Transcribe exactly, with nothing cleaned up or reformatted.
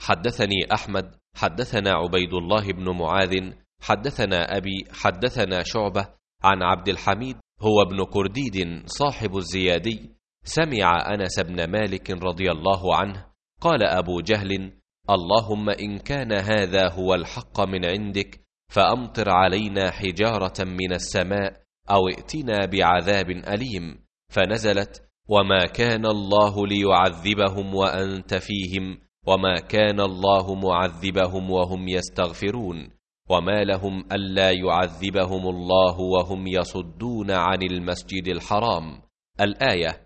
حدثني أحمد حدثنا عبيد الله بن معاذ حدثنا أبي حدثنا شعبة عن عبد الحميد هو ابن كرديد صاحب الزيادي سمع أنس بن مالك رضي الله عنه قال أبو جهل: اللهم إن كان هذا هو الحق من عندك فأمطر علينا حجارة من السماء أو ائتنا بعذاب أليم. فنزلت: وما كان الله ليعذبهم وأنت فيهم وما كان الله معذبهم وهم يستغفرون وما لهم ألا يعذبهم الله وهم يصدون عن المسجد الحرام. الآية.